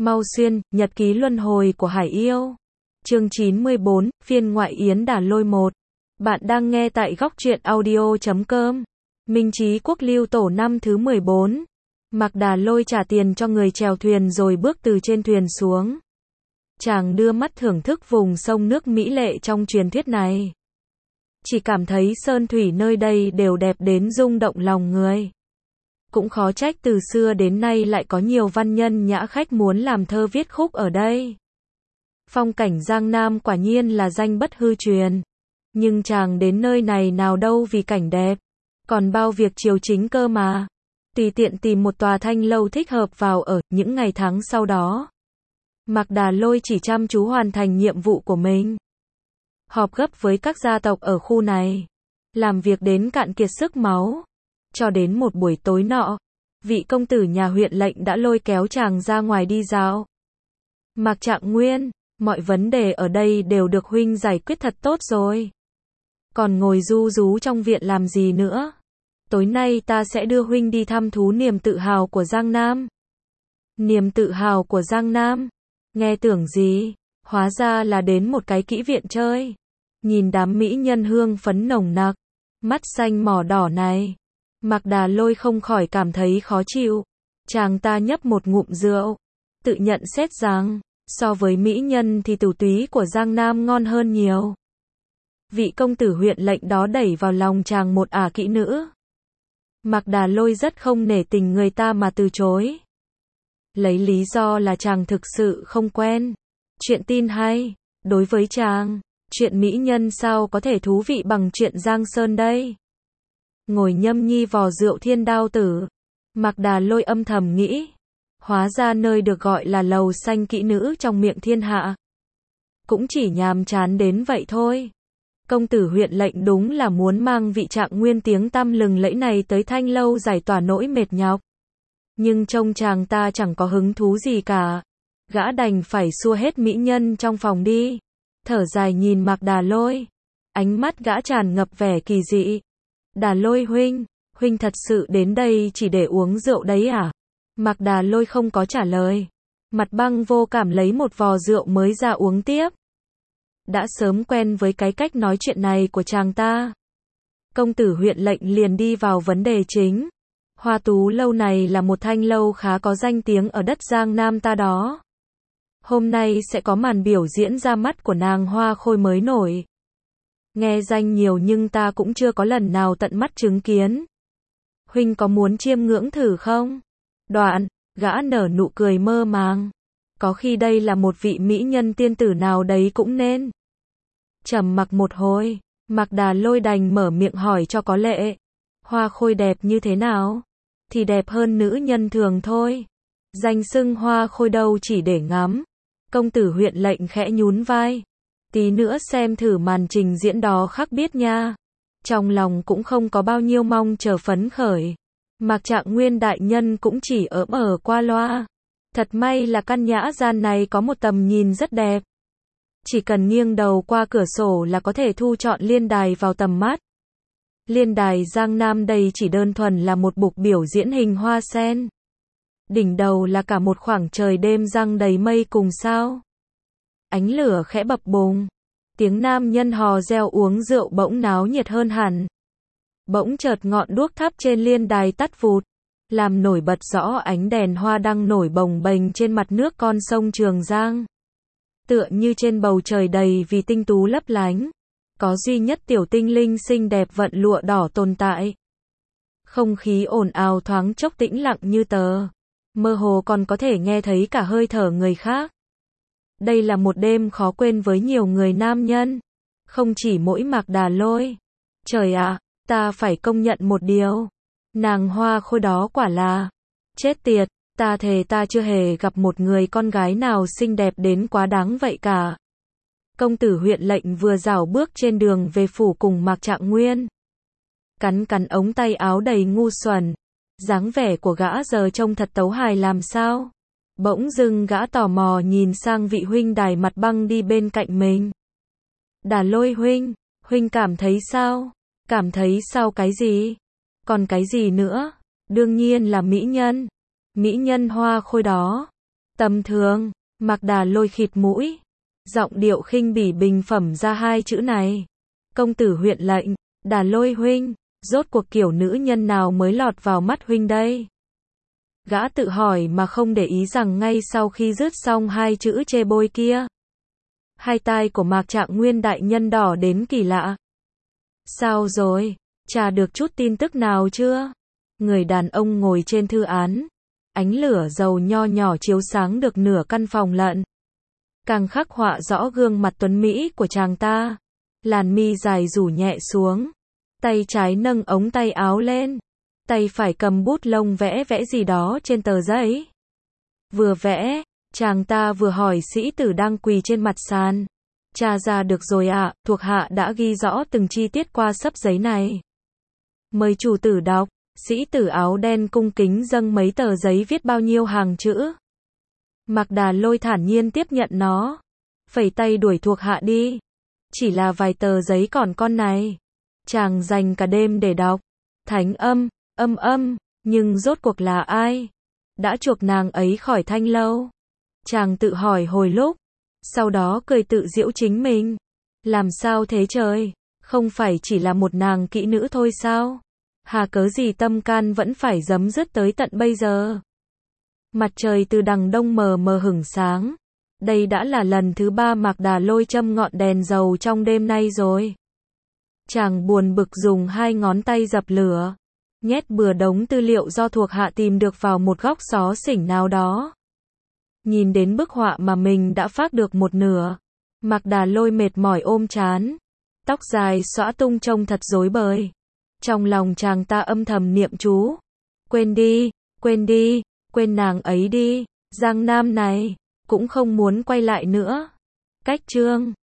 Mau Xuyên, Nhật ký luân hồi của Hải Yêu. Chương 94, phiên ngoại Yến Đà Lôi 1. Bạn đang nghe tại góc truyện audio.com. Minh Chí Quốc Lưu Tổ năm thứ 14. Mạc Đà Lôi trả tiền cho người chèo thuyền rồi bước từ trên thuyền xuống. Chàng đưa mắt thưởng thức vùng sông nước mỹ lệ trong truyền thuyết này. Chỉ cảm thấy sơn thủy nơi đây đều đẹp đến rung động lòng người. Cũng khó trách từ xưa đến nay lại có nhiều văn nhân nhã khách muốn làm thơ viết khúc ở đây. Phong cảnh Giang Nam quả nhiên là danh bất hư truyền. Nhưng chàng đến nơi này nào đâu vì cảnh đẹp, còn bao việc chiều chính cơ mà. Tùy tiện tìm một tòa thanh lâu thích hợp vào ở. Những ngày tháng sau đó, Mạc Đà Lôi chỉ chăm chú hoàn thành nhiệm vụ của mình. Họp gấp với các gia tộc ở khu này, làm việc đến cạn kiệt sức máu. Cho đến một buổi tối nọ, vị công tử nhà huyện lệnh đã lôi kéo chàng ra ngoài đi dạo. Mạc Trạng Nguyên, mọi vấn đề ở đây đều được huynh giải quyết thật tốt rồi. Còn ngồi ru rú trong viện làm gì nữa? Tối nay ta sẽ đưa huynh đi thăm thú niềm tự hào của Giang Nam. Niềm tự hào của Giang Nam? Nghe tưởng gì? Hóa ra là đến một cái kỹ viện chơi. Nhìn đám mỹ nhân hương phấn nồng nặc, mắt xanh mỏ đỏ này, Mạc Đà Lôi không khỏi cảm thấy khó chịu. Chàng ta nhấp một ngụm rượu, tự nhận xét rằng, so với mỹ nhân thì tử túy của Giang Nam ngon hơn nhiều. Vị công tử huyện lệnh đó đẩy vào lòng chàng một ả kỹ nữ. Mạc Đà Lôi rất không nể tình người ta mà từ chối. Lấy lý do là chàng thực sự không quen. Chuyện tin hay, đối với chàng, chuyện mỹ nhân sao có thể thú vị bằng chuyện Giang Sơn đây. Ngồi nhâm nhi vò rượu thiên đao tử, Mạc Đà Lôi âm thầm nghĩ. Hóa ra nơi được gọi là lầu xanh kỹ nữ trong miệng thiên hạ cũng chỉ nhàm chán đến vậy thôi. Công tử huyện lệnh đúng là muốn mang vị Trạng Nguyên tiếng tăm lừng lẫy này tới thanh lâu giải tỏa nỗi mệt nhọc. Nhưng trông chàng ta chẳng có hứng thú gì cả. Gã đành phải xua hết mỹ nhân trong phòng đi. Thở dài nhìn Mạc Đà Lôi. Ánh mắt gã tràn ngập vẻ kỳ dị. Đà Lôi huynh thật sự đến đây chỉ để uống rượu đấy à? Mạc Đà Lôi không có trả lời. Mặt băng vô cảm lấy một vò rượu mới ra uống tiếp. Đã sớm quen với cái cách nói chuyện này của chàng ta, công tử huyện lệnh liền đi vào vấn đề chính. Hoa Tú lâu này là một thanh lâu khá có danh tiếng ở đất Giang Nam ta đó. Hôm nay sẽ có màn biểu diễn ra mắt của nàng Hoa Khôi mới nổi. Nghe danh nhiều nhưng ta cũng chưa có lần nào tận mắt chứng kiến. Huynh có muốn chiêm ngưỡng thử không? Đoạn, gã nở nụ cười mơ màng. Có khi đây là một vị mỹ nhân tiên tử nào đấy cũng nên. Trầm mặc một hồi, Mạc Đà Lôi đành mở miệng hỏi cho có lệ. Hoa Khôi đẹp như thế nào? Thì đẹp hơn nữ nhân thường thôi. Danh xưng Hoa Khôi đâu chỉ để ngắm. Công tử huyện lệnh khẽ nhún vai. Tí nữa xem thử màn trình diễn đó khắc biết nha. Trong lòng cũng không có bao nhiêu mong chờ phấn khởi. Mạc Trạng Nguyên đại nhân cũng chỉ ỡm ở qua loa. Thật may là căn nhã gian này có một tầm nhìn rất đẹp. Chỉ cần nghiêng đầu qua cửa sổ là có thể thu trọn liên đài vào tầm mắt. Liên đài Giang Nam đây chỉ đơn thuần là một bục biểu diễn hình hoa sen. Đỉnh đầu là cả một khoảng trời đêm răng đầy mây cùng sao. Ánh lửa khẽ bập bùng. Tiếng nam nhân hò reo uống rượu bỗng náo nhiệt hơn hẳn. Bỗng chợt ngọn đuốc thắp trên liên đài tắt vụt, làm nổi bật rõ ánh đèn hoa đang nổi bồng bềnh trên mặt nước con sông Trường Giang. Tựa như trên bầu trời đầy vì tinh tú lấp lánh, có duy nhất tiểu tinh linh xinh đẹp vận lụa đỏ tồn tại. Không khí ồn ào thoáng chốc tĩnh lặng như tờ, mơ hồ còn có thể nghe thấy cả hơi thở người khác. Đây là một đêm khó quên với nhiều người nam nhân, không chỉ mỗi Mạc Đà Lôi. Trời ạ, ta phải công nhận một điều. Nàng Hoa Khôi đó quả là chết tiệt, ta thề ta chưa hề gặp một người con gái nào xinh đẹp đến quá đáng vậy cả. Công tử huyện lệnh vừa rảo bước trên đường về phủ cùng Mạc Trạng Nguyên. Cắn ống tay áo đầy ngu xuẩn. Dáng vẻ của gã giờ trông thật tấu hài làm sao. Bỗng dưng gã tò mò nhìn sang vị huynh đài mặt băng đi bên cạnh mình. Đà Lôi huynh cảm thấy sao? Cảm thấy sao cái gì? Còn cái gì nữa? Đương nhiên là mỹ nhân. Mỹ nhân Hoa Khôi đó. Tầm thường, Mạc Đà Lôi khịt mũi, giọng điệu khinh bỉ bình phẩm ra hai chữ này. Công tử huyện lệnh, Đà Lôi huynh, rốt cuộc kiểu nữ nhân nào mới lọt vào mắt huynh đây? Gã tự hỏi mà không để ý rằng ngay sau khi dứt xong hai chữ chê bôi kia, hai tai của Mạc Trạng Nguyên đại nhân đỏ đến kỳ lạ. Sao rồi? Tra được chút tin tức nào chưa? Người đàn ông ngồi trên thư án, ánh lửa dầu nho nhỏ chiếu sáng được nửa căn phòng lận. Càng khắc họa rõ gương mặt tuấn mỹ của chàng ta. Làn mi dài rủ nhẹ xuống, tay trái nâng ống tay áo lên, tay phải cầm bút lông vẽ vẽ gì đó trên tờ giấy. Vừa vẽ, chàng ta vừa hỏi sĩ tử đang quỳ trên mặt sàn. Tra ra được rồi ạ, thuộc hạ đã ghi rõ từng chi tiết qua xấp giấy này. Mời chủ tử đọc. Sĩ tử áo đen cung kính dâng mấy tờ giấy viết bao nhiêu hàng chữ. Mạc Đà Lôi thản nhiên tiếp nhận nó, phẩy tay đuổi thuộc hạ đi. Chỉ là vài tờ giấy còn con này. Chàng dành cả đêm để đọc. Thánh âm, nhưng rốt cuộc là ai? Đã chuộc nàng ấy khỏi Thanh Lâu? Chàng tự hỏi hồi lúc, sau đó cười tự giễu chính mình. Làm sao thế trời? Không phải chỉ là một nàng kỹ nữ thôi sao? Hà cớ gì tâm can vẫn phải giấm dứt tới tận bây giờ? Mặt trời từ đằng đông mờ mờ hửng sáng. Đây đã là lần thứ 3 Mạc Đà Lôi châm ngọn đèn dầu trong đêm nay rồi. Chàng buồn bực dùng hai ngón tay dập lửa, nhét bừa đống tư liệu do thuộc hạ tìm được vào một góc xó xỉnh nào đó. Nhìn đến bức họa mà mình đã phác được một nửa, Mạc Đà Lôi mệt mỏi ôm trán, tóc dài xõa tung trông thật rối bời. Trong lòng chàng ta âm thầm niệm chú. Quên đi, quên nàng ấy đi, Giang Nam này, cũng không muốn quay lại nữa. Cách chương